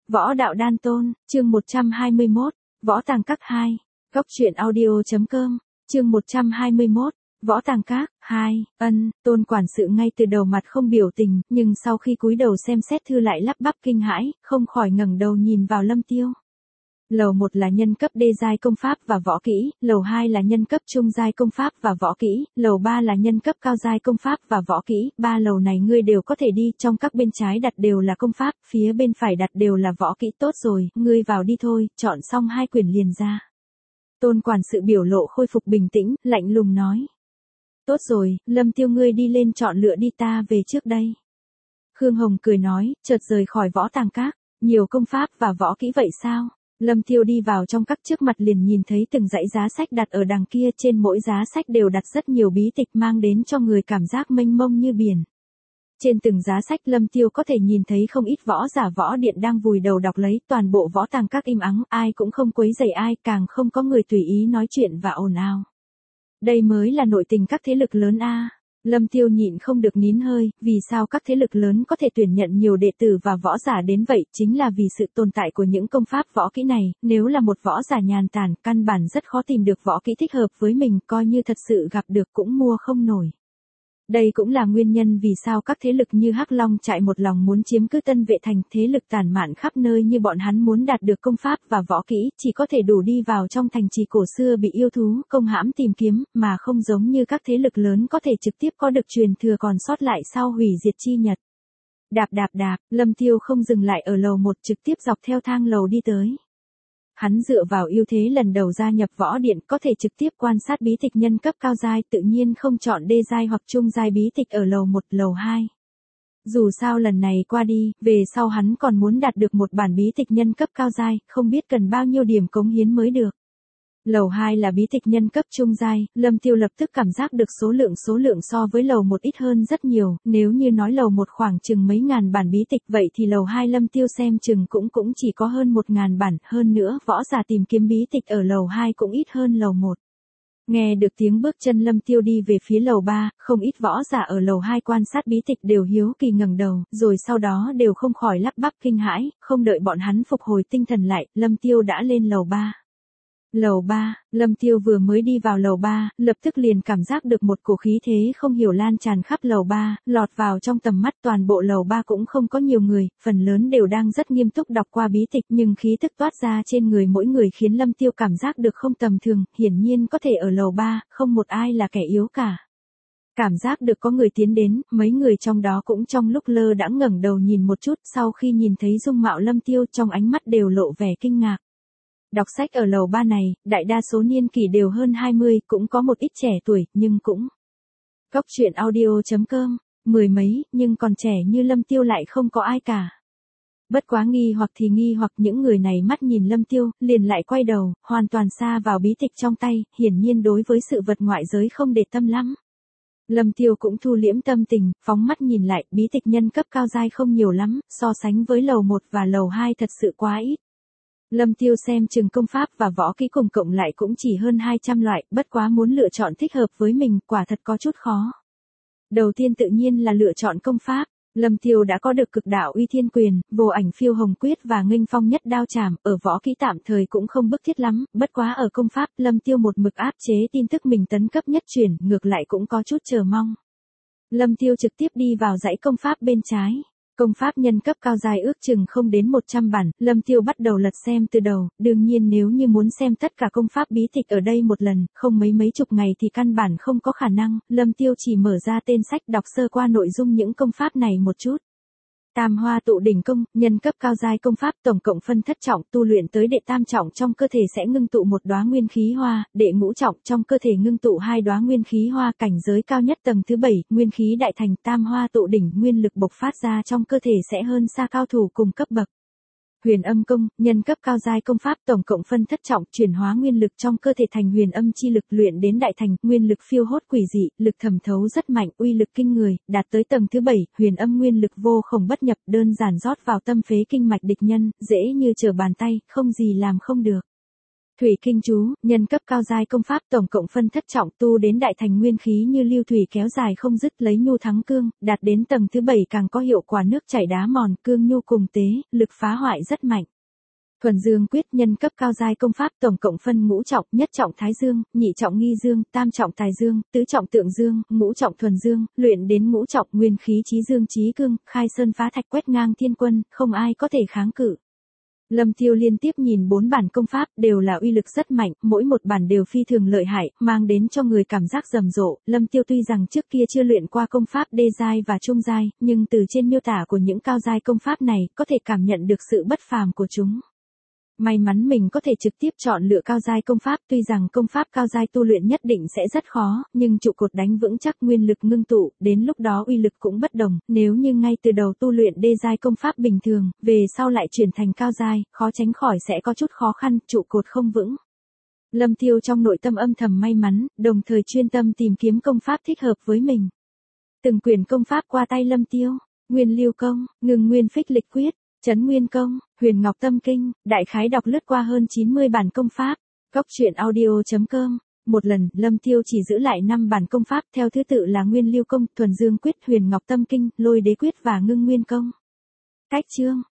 Võ đạo đan tôn, chương 121, Võ Tàng Các 2, Góc truyện audio.com, chương 121, Võ Tàng Các 2, Tôn quản sự ngay từ đầu mặt không biểu tình, nhưng sau khi cúi đầu xem xét thư lại lắp bắp kinh hãi, không khỏi ngẩng đầu nhìn vào Lâm Tiêu. Lầu 1 là nhân cấp đê giai công pháp và võ kỹ, lầu 2 là nhân cấp trung giai công pháp và võ kỹ, lầu 3 là nhân cấp cao giai công pháp và võ kỹ, ba lầu này ngươi đều có thể đi, trong các bên trái đặt đều là công pháp, phía bên phải đặt đều là võ kỹ. Tốt rồi, ngươi vào đi thôi, chọn xong 2 quyển liền ra. Tôn quản sự biểu lộ khôi phục bình tĩnh, lạnh lùng nói. Tốt rồi, Lâm Tiêu ngươi đi lên chọn lựa đi, ta về trước đây. Khương Hồng cười nói, chợt rời khỏi Võ Tàng Các. Nhiều công pháp và võ kỹ vậy sao? Lâm Tiêu đi vào trong các, trước mặt liền nhìn thấy từng dãy giá sách đặt ở đằng kia, trên mỗi giá sách đều đặt rất nhiều bí tịch, mang đến cho người cảm giác mênh mông như biển. Trên từng giá sách Lâm Tiêu có thể nhìn thấy không ít võ giả võ điện đang vùi đầu đọc lấy, toàn bộ Võ Tàng Các im ắng, ai cũng không quấy rầy ai, càng không có người tùy ý nói chuyện và ồn ào. Đây mới là nội tình các thế lực lớn a. Lâm Tiêu nhịn không được nín hơi, vì sao các thế lực lớn có thể tuyển nhận nhiều đệ tử và võ giả đến vậy, chính là vì sự tồn tại của những công pháp võ kỹ này, nếu là một võ giả nhàn tản, căn bản rất khó tìm được võ kỹ thích hợp với mình, coi như thật sự gặp được cũng mua không nổi. Đây cũng là nguyên nhân vì sao các thế lực như Hắc Long Trại một lòng muốn chiếm cứ Tân Vệ Thành, thế lực tản mạn khắp nơi như bọn hắn muốn đạt được công pháp và võ kỹ, chỉ có thể đủ đi vào trong thành trì cổ xưa bị yêu thú công hãm tìm kiếm, mà không giống như các thế lực lớn có thể trực tiếp có được truyền thừa còn sót lại sau hủy diệt chi nhật. Đạp, Lâm Tiêu không dừng lại ở lầu 1, trực tiếp dọc theo thang lầu đi tới. Hắn dựa vào ưu thế lần đầu gia nhập võ điện, có thể trực tiếp quan sát bí tịch nhân cấp cao giai, tự nhiên không chọn đê giai hoặc trung giai bí tịch ở lầu 1, lầu 2. Dù sao lần này qua đi, về sau hắn còn muốn đạt được một bản bí tịch nhân cấp cao giai, không biết cần bao nhiêu điểm cống hiến mới được. Lầu 2 là bí tịch nhân cấp trung giai, Lâm Tiêu lập tức cảm giác được số lượng so với lầu 1 ít hơn rất nhiều, nếu như nói lầu 1 khoảng chừng mấy ngàn bản bí tịch, vậy thì lầu 2 Lâm Tiêu xem chừng cũng chỉ có hơn 1.000 bản, hơn nữa võ giả tìm kiếm bí tịch ở lầu 2 cũng ít hơn lầu 1. Nghe được tiếng bước chân Lâm Tiêu đi về phía lầu 3, không ít võ giả ở lầu 2 quan sát bí tịch đều hiếu kỳ ngẩng đầu, rồi sau đó đều không khỏi lắp bắp kinh hãi, không đợi bọn hắn phục hồi tinh thần lại, Lâm Tiêu đã lên lầu 3. Lầu 3, Lâm Tiêu vừa mới đi vào lầu 3, lập tức liền cảm giác được một cổ khí thế không hiểu lan tràn khắp lầu 3, lọt vào trong tầm mắt. Toàn bộ lầu 3 cũng không có nhiều người, phần lớn đều đang rất nghiêm túc đọc qua bí tịch, nhưng khí tức toát ra trên người mỗi người khiến Lâm Tiêu cảm giác được không tầm thường, hiển nhiên có thể ở lầu 3, không một ai là kẻ yếu cả. Cảm giác được có người tiến đến, mấy người trong đó cũng trong lúc lơ đãng ngẩng đầu nhìn một chút, sau khi nhìn thấy dung mạo Lâm Tiêu trong ánh mắt đều lộ vẻ kinh ngạc. Đọc sách ở lầu 3 này, đại đa số niên kỷ đều hơn 20, cũng có một ít trẻ tuổi, nhưng cũng. Góc truyện audio.com, 10 mấy, nhưng còn trẻ như Lâm Tiêu lại không có ai cả. Bất quá nghi hoặc thì nghi hoặc, những người này mắt nhìn Lâm Tiêu, liền lại quay đầu, hoàn toàn sa vào bí tịch trong tay, hiển nhiên đối với sự vật ngoại giới không để tâm lắm. Lâm Tiêu cũng thu liễm tâm tình, phóng mắt nhìn lại, bí tịch nhân cấp cao giai không nhiều lắm, so sánh với lầu 1 và lầu 2 thật sự quá ít. Lâm Tiêu xem chừng công pháp và võ kỹ cùng cộng lại cũng chỉ hơn 200 loại, bất quá muốn lựa chọn thích hợp với mình, quả thật có chút khó. Đầu tiên tự nhiên là lựa chọn công pháp. Lâm Tiêu đã có được cực đạo uy thiên quyền, vô ảnh phiêu hồng quyết và nghênh phong nhất đao chảm, ở võ kỹ tạm thời cũng không bức thiết lắm, bất quá ở công pháp, Lâm Tiêu một mực áp chế tin tức mình tấn cấp nhất chuyển, ngược lại cũng có chút chờ mong. Lâm Tiêu trực tiếp đi vào dãy công pháp bên trái. Công pháp nhân cấp cao giai ước chừng không đến 100 bản, Lâm Tiêu bắt đầu lật xem từ đầu, đương nhiên nếu như muốn xem tất cả công pháp bí tịch ở đây một lần, không mấy chục ngày thì căn bản không có khả năng, Lâm Tiêu chỉ mở ra tên sách đọc sơ qua nội dung những công pháp này một chút. Tam Hoa Tụ Đỉnh Công, nhân cấp cao giai công pháp, tổng cộng phân thất trọng, tu luyện tới đệ tam trọng trong cơ thể sẽ ngưng tụ một đóa nguyên khí hoa, đệ ngũ trọng trong cơ thể ngưng tụ 2 đóa nguyên khí hoa, cảnh giới cao nhất tầng thứ 7, nguyên khí đại thành. Tam Hoa Tụ Đỉnh, nguyên lực bộc phát ra trong cơ thể sẽ hơn xa cao thủ cùng cấp bậc. Huyền Âm Công, nhân cấp cao giai công pháp, tổng cộng phân thất trọng, chuyển hóa nguyên lực trong cơ thể thành huyền âm chi lực, luyện đến đại thành, nguyên lực phiêu hốt quỷ dị, lực thẩm thấu rất mạnh, uy lực kinh người, đạt tới tầng thứ 7, huyền âm nguyên lực vô khổng bất nhập, đơn giản rót vào tâm phế kinh mạch địch nhân, dễ như trở bàn tay, không gì làm không được. Thủy kinh chú, nhân cấp cao giai công pháp tổng cộng phân thất trọng tu đến đại thành nguyên khí như lưu thủy kéo dài không dứt lấy nhu thắng cương, đạt đến tầng thứ 7 càng có hiệu quả nước chảy đá mòn, cương nhu cùng tế, lực phá hoại rất mạnh. Thuần dương quyết nhân cấp cao giai công pháp tổng cộng phân ngũ trọng, nhất trọng thái dương, nhị trọng nghi dương, tam trọng tài dương, tứ trọng tượng dương, ngũ trọng thuần dương, luyện đến ngũ trọng nguyên khí chí dương chí cương, khai sơn phá thạch quét ngang thiên quân, không ai có thể kháng cự. Lâm Tiêu liên tiếp nhìn 4 bản công pháp đều là uy lực rất mạnh, mỗi một bản đều phi thường lợi hại, mang đến cho người cảm giác rầm rộ. Lâm Tiêu tuy rằng trước kia chưa luyện qua công pháp đê giai và trung giai, nhưng từ trên miêu tả của những cao giai công pháp này, có thể cảm nhận được sự bất phàm của chúng. May mắn mình có thể trực tiếp chọn lựa cao giai công pháp, tuy rằng công pháp cao giai tu luyện nhất định sẽ rất khó, nhưng trụ cột đánh vững chắc nguyên lực ngưng tụ, đến lúc đó uy lực cũng bất đồng, nếu như ngay từ đầu tu luyện đê giai công pháp bình thường, về sau lại chuyển thành cao giai, khó tránh khỏi sẽ có chút khó khăn, trụ cột không vững. Lâm Tiêu trong nội tâm âm thầm may mắn, đồng thời chuyên tâm tìm kiếm công pháp thích hợp với mình. Từng quyển công pháp qua tay Lâm Tiêu, Nguyên Lưu Công, Ngưng Nguyên Phích Lịch Quyết, Trấn Nguyên Công, Huyền Ngọc Tâm Kinh, đại khái đọc lướt qua hơn 90 bản công pháp. Góc truyện audio.com. Một lần, Lâm Tiêu chỉ giữ lại 5 bản công pháp theo thứ tự là Nguyên Lưu Công, Thuần Dương Quyết, Huyền Ngọc Tâm Kinh, Lôi Đế Quyết và Ngưng Nguyên Công. Cách chương